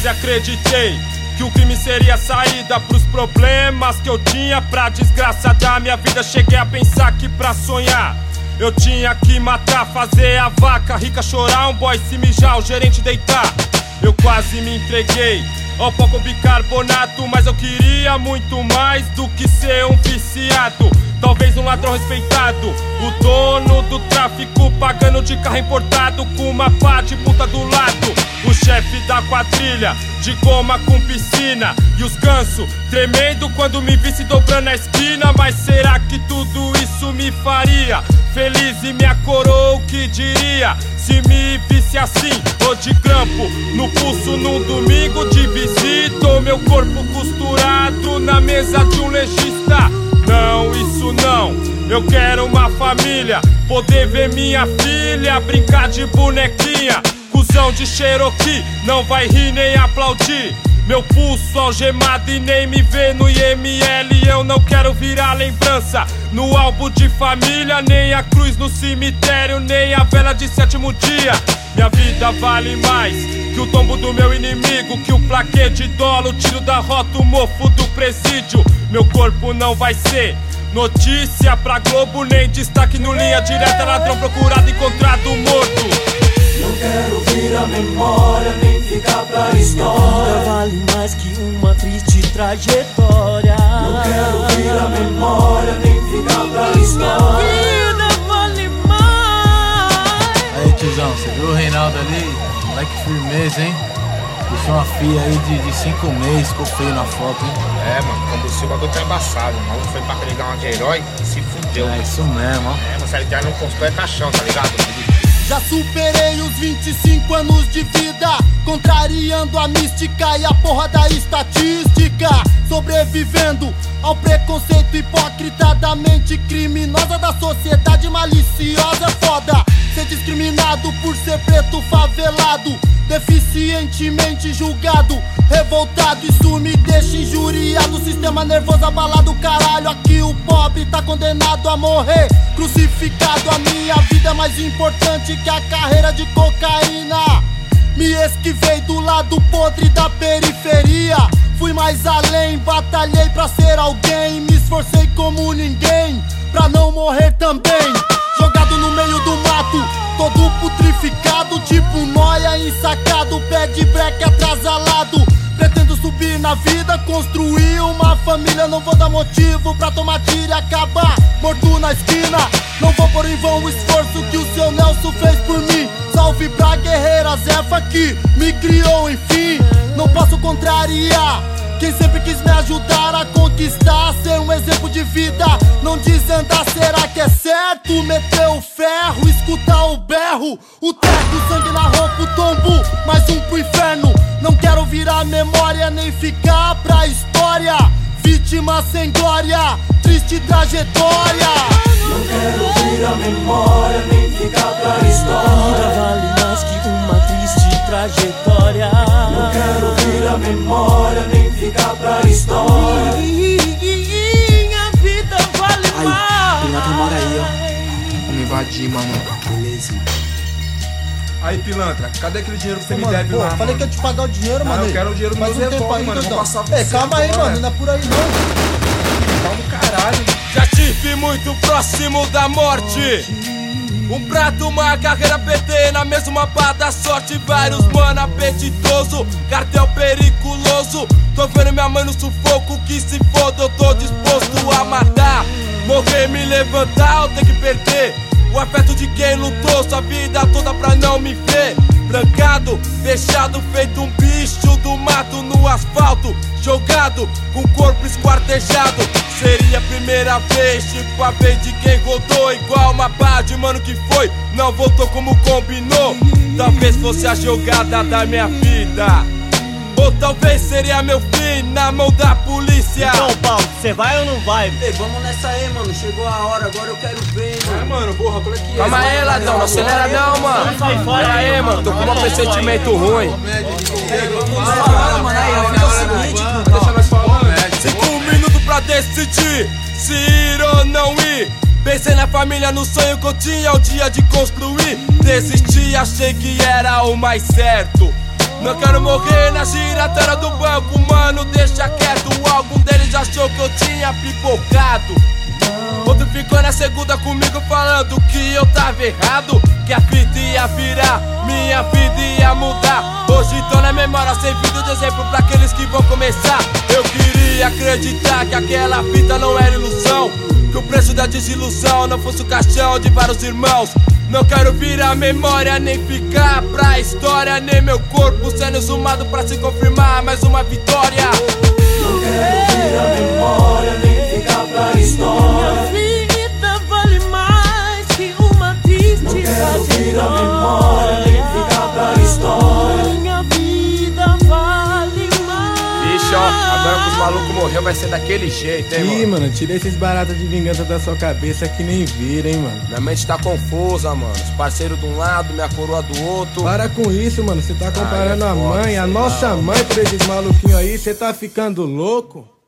quase acreditei que o crime seria a saída pros problemas que eu tinha. Pra desgraça da minha vida, cheguei a pensar que pra sonhar eu tinha que matar, fazer a vaca rica chorar, um boy se mijar, o gerente deitar. Eu quase me entreguei ao pó com bicarbonato, mas eu queria muito mais do que ser um viciado. Talvez um ladrão respeitado, o dono do tráfico pagando de carro importado com uma pá de puta do lado. O chefe da quadrilha de goma com piscina e os gansos tremendo quando me visse dobrando a esquina. Mas será que tudo isso me faria feliz e me coroa? O que diria se me visse assim, ou de grampo no pulso num domingo de visita, ou meu corpo costurado na mesa de um legista? Não, isso não, eu quero uma família, poder ver minha filha brincar de bonequinha. Cusão de Cherokee, não vai rir nem aplaudir. Meu pulso algemado e nem me vê no IML. Eu não quero virar lembrança no álbum de família, nem a cruz no cemitério, nem a vela de sétimo dia. Minha vida vale mais que o tombo do meu inimigo, que o plaquê de dólar, o tiro da rota, o mofo do presídio. Meu corpo não vai ser notícia pra Globo, nem destaque no Linha Direta. Ladrão procurado, encontrado morto. Não quero vir a memória, nem ficar pra história. Vale mais que uma triste trajetória. Não quero vir a memória, nem ficar pra história. Minha vida vale mais. Aí, tiozão, você viu o Reinaldo ali? Moleque firmeza, hein? Deixou uma filha aí de 5 meses, ficou feio na foto, hein? É, mano, quando o bagulho tá embaçado. O maluco foi pra pegar uma de herói e se fudeu. É isso mesmo, ó. É, mas se ele já não postou é caixão, tá ligado? Já superei os 25 anos de vida, contrariando a mística e a porra da estatística, sobrevivendo ao preconceito hipócrita da mente criminosa da sociedade maliciosa. É foda ser discriminado por ser preto favelado, deficientemente julgado, revoltado. Isso me deixa injuriado, sistema nervoso abalado. Caralho, aqui o pobre tá condenado a morrer crucificado. A minha vida é mais importante que a carreira de cocaína. Me esquivei do lado podre da periferia, fui mais além, batalhei pra ser alguém, me esforcei como ninguém pra não morrer também. Jogado no meio do mato, todo putrificado, tipo noia ensacado, pé de breque atrasalado. Pretendo subir na vida, construir uma família. Não vou dar motivo pra tomar tiro e acabar morto na esquina. Não vou pôr em vão o esforço que o seu Nelson fez por mim. Salve pra guerreira Zefa que me criou, enfim. Não posso contrariar quem sempre quis me ajudar a conquistar, ser um exemplo de vida, não desandar. Será que é certo meter o ferro, escutar o berro, o teco, sangue na roupa, o tombo, mais um pro inferno. Não quero virar memória, nem ficar pra história, vítima sem glória, triste trajetória. Não quero vir a memória, nem ficar pra história. Vale mais que uma triste trajetória. Não quero vir a memória, nem ficar pra história. Minha vida vale mais. Pilantra mora aí, ó. Vamos invadir, mano. Beleza. Aí, pilantra, cadê aquele dinheiro que você me Mano, deve pô, lá, falei mano? que eu te pagar o dinheiro, mano. Eu quero o dinheiro do meu revólver, mano. Vou passar você. Calma aí, agora. mano, não é por aí não. Calma, caralho. Já tive muito próximo da morte. Um prato, uma carreira PT na mesma pá da sorte. Vários mano apetitoso, cartel periculoso. Tô vendo minha mãe no sufoco, que se foda eu tô disposto a matar. Morrer, me levantar, eu tenho que perder o afeto de quem lutou sua vida toda pra não me ver. Brancado, fechado, feito um bicho do mato no asfalto, jogado, com o corpo esquartejado. Seria a primeira vez, tipo a vez de quem rodou igual uma pá de mano que foi, não voltou como combinou. Talvez fosse a jogada da minha vida, ou talvez seria meu fim na mão da polícia. Então, Paulo, você vai ou não vai? Ei, vamos nessa aí, mano. Chegou a hora, agora eu quero ver, mano. É, mano, porra, olha aqui. Calma aí, ladrão, não acelera não, mano. Pera aí, mano, tô com um pressentimento ruim. Mano, aí, a vida é o seguinte, Deixa nós falar, né? 5 minutos pra decidir se ir ou não ir. Pensei na família, no sonho que eu tinha, o dia de construir. Desisti, achei que era o mais certo. Não quero morrer na giratória do banco, mano, deixa quieto. Algum deles achou que eu tinha pipocado. Outro ficou na segunda comigo falando que eu tava errado, que a fita ia virar, minha vida ia mudar. Hoje tô na memória servindo de exemplo pra aqueles que vão começar. Eu queria acreditar que aquela fita não era ilusão, que o preço da desilusão não fosse o caixão de vários irmãos. Não quero virar memória, nem ficar pra história, nem meu corpo sendo exumado pra se confirmar mais uma vitória. Não quero virar memória, nem ficar pra história. Minha vida vale mais que uma triste Não quero virar memória, nem ficar pra história. Minha vida vale mais. Bicho, ó, agora que os malucos morreu vai ser daquele jeito, hein, Ih, mano? mano, tira esses baratos de vingança da sua cabeça que nem vira, hein, mano. Minha mente tá confusa, mano. Os parceiros de um lado, minha coroa do outro. Para com isso, mano, você tá comparando é a foda, mãe, a sei nossa lá, mãe por esses maluquinhos aí, você tá ficando louco?